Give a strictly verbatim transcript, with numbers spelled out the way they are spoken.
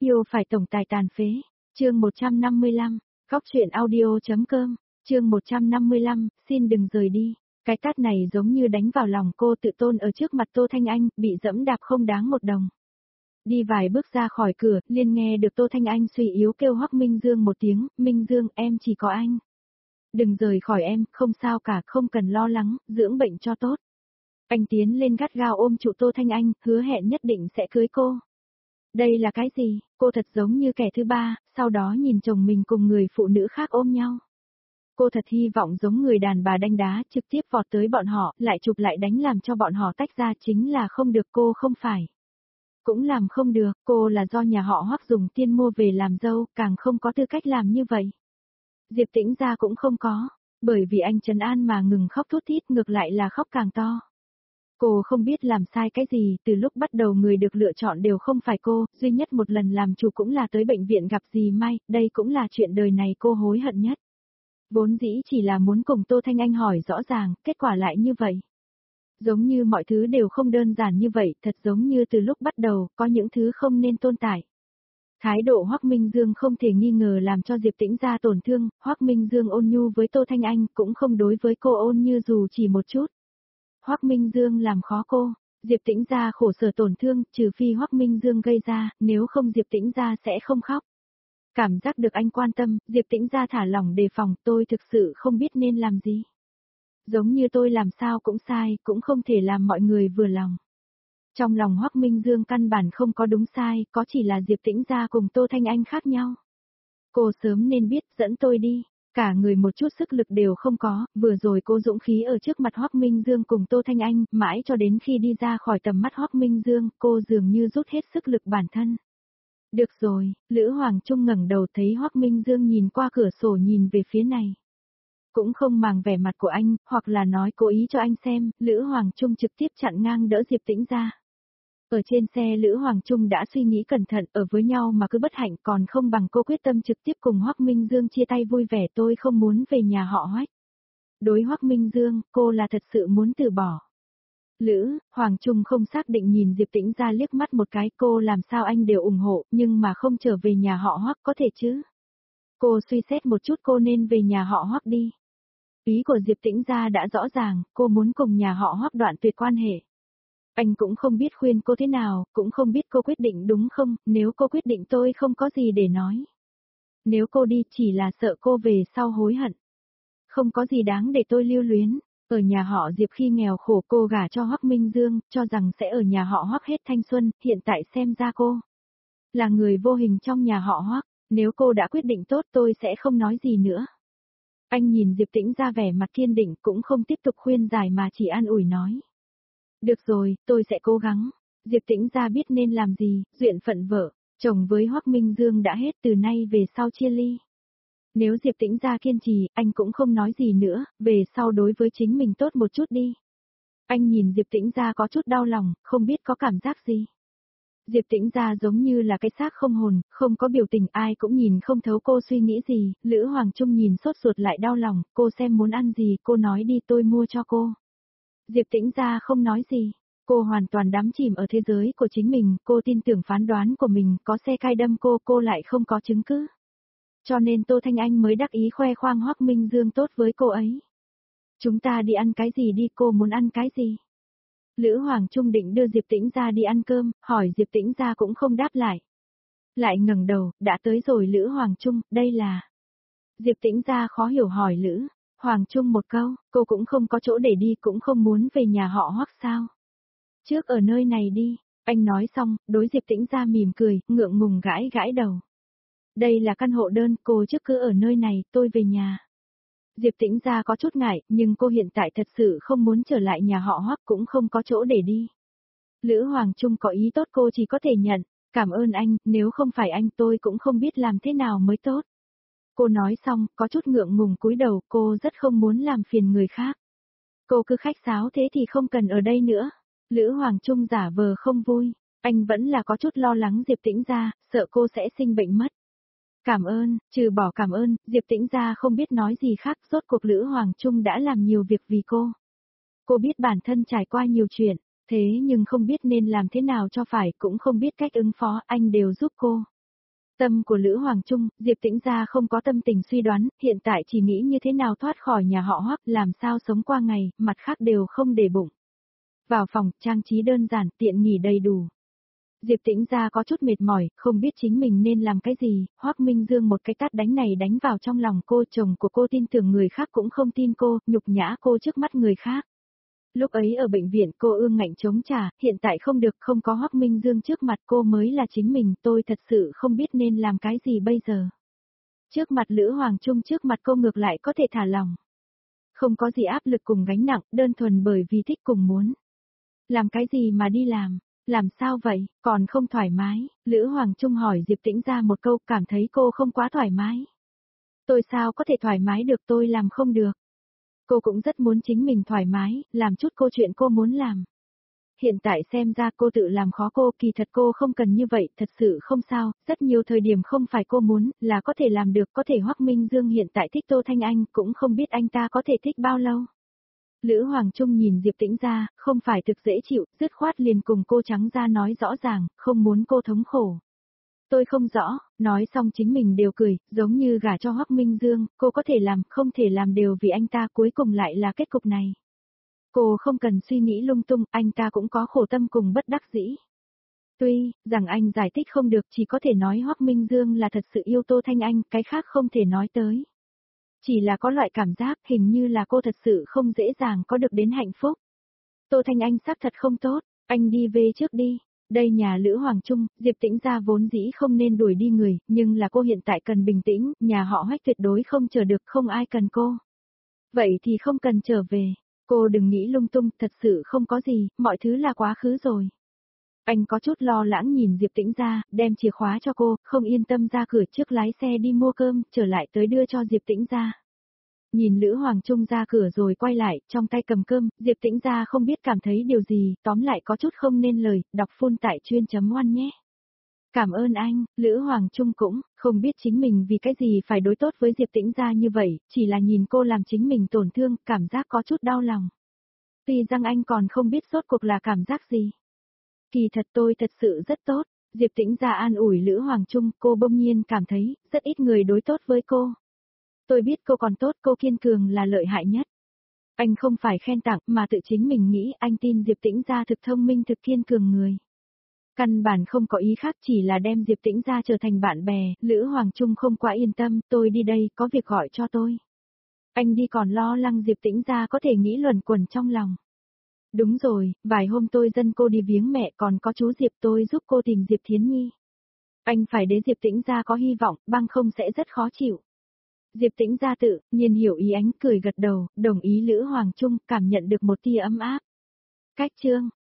Yêu phải tổng tài tàn phế. Chương một trăm năm mươi lăm, Góc truyện audio.com. Chương một trăm năm mươi lăm, xin đừng rời đi. Cái tát này giống như đánh vào lòng cô tự tôn ở trước mặt Tô Thanh Anh, bị dẫm đạp không đáng một đồng. Đi vài bước ra khỏi cửa, liền nghe được Tô Thanh Anh suy yếu kêu Hoắc Minh Dương một tiếng, Minh Dương em chỉ có anh. Đừng rời khỏi em, không sao cả, không cần lo lắng, dưỡng bệnh cho tốt. Anh tiến lên gắt gao ôm trụ Tô Thanh Anh, hứa hẹn nhất định sẽ cưới cô. Đây là cái gì, cô thật giống như kẻ thứ ba, sau đó nhìn chồng mình cùng người phụ nữ khác ôm nhau. Cô thật hy vọng giống người đàn bà đánh đá, trực tiếp vọt tới bọn họ, lại chụp lại đánh làm cho bọn họ tách ra, chính là không được, cô không phải. Cũng làm không được, cô là do nhà họ Hoắc dùng tiền mua về làm dâu, càng không có tư cách làm như vậy. Diệp Tĩnh gia cũng không có, bởi vì anh trấn an mà ngừng khóc thút thít, ngược lại là khóc càng to. Cô không biết làm sai cái gì, từ lúc bắt đầu người được lựa chọn đều không phải cô, duy nhất một lần làm chủ cũng là tới bệnh viện gặp dì Mai, đây cũng là chuyện đời này cô hối hận nhất. Vốn dĩ chỉ là muốn cùng Tô Thanh Anh hỏi rõ ràng, kết quả lại như vậy. Giống như mọi thứ đều không đơn giản như vậy, thật giống như từ lúc bắt đầu, có những thứ không nên tồn tại. Thái độ Hoắc Minh Dương không thể nghi ngờ làm cho Diệp Tĩnh gia tổn thương, Hoắc Minh Dương ôn nhu với Tô Thanh Anh, cũng không đối với cô ôn như dù chỉ một chút. Hoắc Minh Dương làm khó cô, Diệp Tĩnh gia khổ sở tổn thương, trừ phi Hoắc Minh Dương gây ra, nếu không Diệp Tĩnh gia sẽ không khóc. Cảm giác được anh quan tâm, Diệp Tĩnh gia thả lỏng đề phòng, tôi thực sự không biết nên làm gì. Giống như tôi làm sao cũng sai, cũng không thể làm mọi người vừa lòng. Trong lòng Hoắc Minh Dương căn bản không có đúng sai, có chỉ là Diệp Tĩnh gia cùng Tô Thanh Anh khác nhau. Cô sớm nên biết, dẫn tôi đi. Cả người một chút sức lực đều không có, vừa rồi cô dũng khí ở trước mặt Hoắc Minh Dương cùng Tô Thanh Anh, mãi cho đến khi đi ra khỏi tầm mắt Hoắc Minh Dương, cô dường như rút hết sức lực bản thân. Được rồi, Lữ Hoàng Trung ngẩng đầu thấy Hoắc Minh Dương nhìn qua cửa sổ nhìn về phía này. Cũng không màng vẻ mặt của anh, hoặc là nói cố ý cho anh xem, Lữ Hoàng Trung trực tiếp chặn ngang đỡ Diệp Tĩnh ra. Ở trên xe Lữ Hoàng Trung đã suy nghĩ cẩn thận, ở với nhau mà cứ bất hạnh, còn không bằng cô quyết tâm trực tiếp cùng Hoắc Minh Dương chia tay vui vẻ, tôi không muốn về nhà họ Hoắc. Đối Hoắc Minh Dương, cô là thật sự muốn từ bỏ. Lữ Hoàng Trung không xác định nhìn Diệp Tĩnh ra liếc mắt một cái, cô làm sao anh đều ủng hộ, nhưng mà không trở về nhà họ Hoắc có thể chứ. Cô suy xét một chút, cô nên về nhà họ Hoắc đi. Ý của Diệp Tĩnh ra đã rõ ràng, cô muốn cùng nhà họ Hoắc đoạn tuyệt quan hệ. Anh cũng không biết khuyên cô thế nào, cũng không biết cô quyết định đúng không, nếu cô quyết định tôi không có gì để nói. Nếu cô đi chỉ là sợ cô về sau hối hận. Không có gì đáng để tôi lưu luyến. Ở nhà họ Diệp khi nghèo khổ cô gả cho Hoắc Minh Dương, cho rằng sẽ ở nhà họ Hoắc hết thanh xuân, hiện tại xem ra cô là người vô hình trong nhà họ Hoắc, nếu cô đã quyết định tốt tôi sẽ không nói gì nữa. Anh nhìn Diệp Tĩnh ra vẻ mặt kiên định, cũng không tiếp tục khuyên giải mà chỉ an ủi nói. Được rồi, tôi sẽ cố gắng. Diệp Tĩnh ra biết nên làm gì, duyên phận vợ, chồng với Hoắc Minh Dương đã hết, từ nay về sau chia ly. Nếu Diệp Tĩnh ra kiên trì, anh cũng không nói gì nữa, về sau đối với chính mình tốt một chút đi. Anh nhìn Diệp Tĩnh ra có chút đau lòng, không biết có cảm giác gì. Diệp Tĩnh ra giống như là cái xác không hồn, không có biểu tình, ai cũng nhìn không thấu cô suy nghĩ gì. Lữ Hoàng Trung nhìn sốt ruột lại đau lòng, cô xem muốn ăn gì, cô nói đi tôi mua cho cô. Diệp Tĩnh ra không nói gì, cô hoàn toàn đắm chìm ở thế giới của chính mình, cô tin tưởng phán đoán của mình, có xe cai đâm cô, cô lại không có chứng cứ. Cho nên Tô Thanh Anh mới đắc ý khoe khoang Hoắc Minh Dương tốt với cô ấy. Chúng ta đi ăn cái gì đi, cô muốn ăn cái gì? Lữ Hoàng Trung định đưa Diệp Tĩnh ra đi ăn cơm, hỏi Diệp Tĩnh ra cũng không đáp lại. Lại ngẩng đầu, đã tới rồi Lữ Hoàng Trung, đây là... Diệp Tĩnh ra khó hiểu hỏi Lữ Hoàng Trung một câu, cô cũng không có chỗ để đi, cũng không muốn về nhà họ Hoắc sao? Trước ở nơi này đi, anh nói xong, đối Diệp Tĩnh ra mỉm cười, ngượng ngùng gãi gãi đầu. Đây là căn hộ đơn, cô trước cứ ở nơi này, tôi về nhà. Diệp Tĩnh ra có chút ngại, nhưng cô hiện tại thật sự không muốn trở lại nhà họ Hoắc, cũng không có chỗ để đi. Lữ Hoàng Trung có ý tốt cô chỉ có thể nhận, cảm ơn anh, nếu không phải anh tôi cũng không biết làm thế nào mới tốt. Cô nói xong, có chút ngượng ngùng cúi đầu, cô rất không muốn làm phiền người khác. Cô cứ khách sáo thế thì không cần ở đây nữa. Lữ Hoàng Trung giả vờ không vui, anh vẫn là có chút lo lắng Diệp Tĩnh ra, sợ cô sẽ sinh bệnh mất. Cảm ơn, trừ bỏ cảm ơn, Diệp Tĩnh ra không biết nói gì khác, rốt cuộc Lữ Hoàng Trung đã làm nhiều việc vì cô. Cô biết bản thân trải qua nhiều chuyện, thế nhưng không biết nên làm thế nào cho phải, cũng không biết cách ứng phó, anh đều giúp cô. Tâm của Lữ Hoàng Trung, Diệp Tĩnh Gia không có tâm tình suy đoán, hiện tại chỉ nghĩ như thế nào thoát khỏi nhà họ Hoắc, làm sao sống qua ngày, mặt khác đều không để bụng. Vào phòng, trang trí đơn giản, tiện nghỉ đầy đủ. Diệp Tĩnh Gia có chút mệt mỏi, không biết chính mình nên làm cái gì, Hoắc Minh Dương một cái tát đánh này đánh vào trong lòng cô, chồng của cô tin tưởng người khác cũng không tin cô, nhục nhã cô trước mắt người khác. Lúc ấy ở bệnh viện cô ương ngạnh chống trả, hiện tại không được, không có Hoắc Minh Dương trước mặt cô mới là chính mình, tôi thật sự không biết nên làm cái gì bây giờ. Trước mặt Lữ Hoàng Trung, trước mặt cô ngược lại có thể thả lòng. Không có gì áp lực cùng gánh nặng, đơn thuần bởi vì thích cùng muốn. Làm cái gì mà đi làm? Làm sao vậy, còn không thoải mái? Lữ Hoàng Trung hỏi Diệp Tĩnh Gia một câu, cảm thấy cô không quá thoải mái. Tôi sao có thể thoải mái được, tôi làm không được. Cô cũng rất muốn chính mình thoải mái, làm chút cô chuyện cô muốn làm. Hiện tại xem ra cô tự làm khó cô, kỳ thật cô không cần như vậy, thật sự không sao, rất nhiều thời điểm không phải cô muốn, là có thể làm được, có thể Hoắc Minh Dương hiện tại thích Tô Thanh Anh, cũng không biết anh ta có thể thích bao lâu. Lữ Hoàng Trung nhìn Diệp Tĩnh Gia, không phải thực dễ chịu, dứt khoát liền cùng cô trắng ra nói rõ ràng, không muốn cô thống khổ. Tôi không rõ, nói xong chính mình đều cười, giống như gả cho Hoắc Minh Dương, cô có thể làm, không thể làm đều vì anh ta, cuối cùng lại là kết cục này. Cô không cần suy nghĩ lung tung, anh ta cũng có khổ tâm cùng bất đắc dĩ. Tuy, rằng anh giải thích không được, chỉ có thể nói Hoắc Minh Dương là thật sự yêu Tô Thanh Anh, cái khác không thể nói tới. Chỉ là có loại cảm giác hình như là cô thật sự không dễ dàng có được đến hạnh phúc. Tô Thanh Anh xác thật không tốt, anh đi về trước đi. Đây nhà Lữ Hoàng Trung, Diệp Tĩnh Gia vốn dĩ không nên đuổi đi người, nhưng là cô hiện tại cần bình tĩnh, nhà họ Hoắc tuyệt đối không chờ được, không ai cần cô. Vậy thì không cần trở về, cô đừng nghĩ lung tung, thật sự không có gì, mọi thứ là quá khứ rồi. Anh có chút lo lắng nhìn Diệp Tĩnh Gia, đem chìa khóa cho cô, không yên tâm ra cửa trước lái xe đi mua cơm, trở lại tới đưa cho Diệp Tĩnh Gia. Nhìn Lữ Hoàng Trung ra cửa rồi quay lại, trong tay cầm cơm, Diệp Tĩnh Gia không biết cảm thấy điều gì, tóm lại có chút không nên lời, đọc full tại chuyên chấm oan nhé. Cảm ơn anh, Lữ Hoàng Trung cũng, không biết chính mình vì cái gì phải đối tốt với Diệp Tĩnh Gia như vậy, chỉ là nhìn cô làm chính mình tổn thương, cảm giác có chút đau lòng. Tuy rằng anh còn không biết rốt cuộc là cảm giác gì. Kỳ thật tôi thật sự rất tốt, Diệp Tĩnh Gia an ủi Lữ Hoàng Trung, cô bỗng nhiên cảm thấy, rất ít người đối tốt với cô. Tôi biết cô còn tốt, cô kiên cường là lợi hại nhất. Anh không phải khen tặng mà tự chính mình nghĩ, anh tin Diệp Tĩnh Gia thực thông minh thực kiên cường người. Căn bản không có ý khác, chỉ là đem Diệp Tĩnh Gia trở thành bạn bè, Lữ Hoàng Trung không quá yên tâm, tôi đi đây, có việc gọi cho tôi. Anh đi còn lo lắng Diệp Tĩnh Gia có thể nghĩ luẩn quẩn trong lòng. Đúng rồi, vài hôm tôi dẫn cô đi viếng mẹ, còn có chú Diệp, tôi giúp cô tìm Diệp Thiến Nhi. Anh phải để Diệp Tĩnh Gia có hy vọng, bằng không sẽ rất khó chịu. Diệp Tĩnh Gia tự nhiên hiểu ý ánh, cười gật đầu, đồng ý Lữ Hoàng Trung, cảm nhận được một tia ấm áp. Cách chương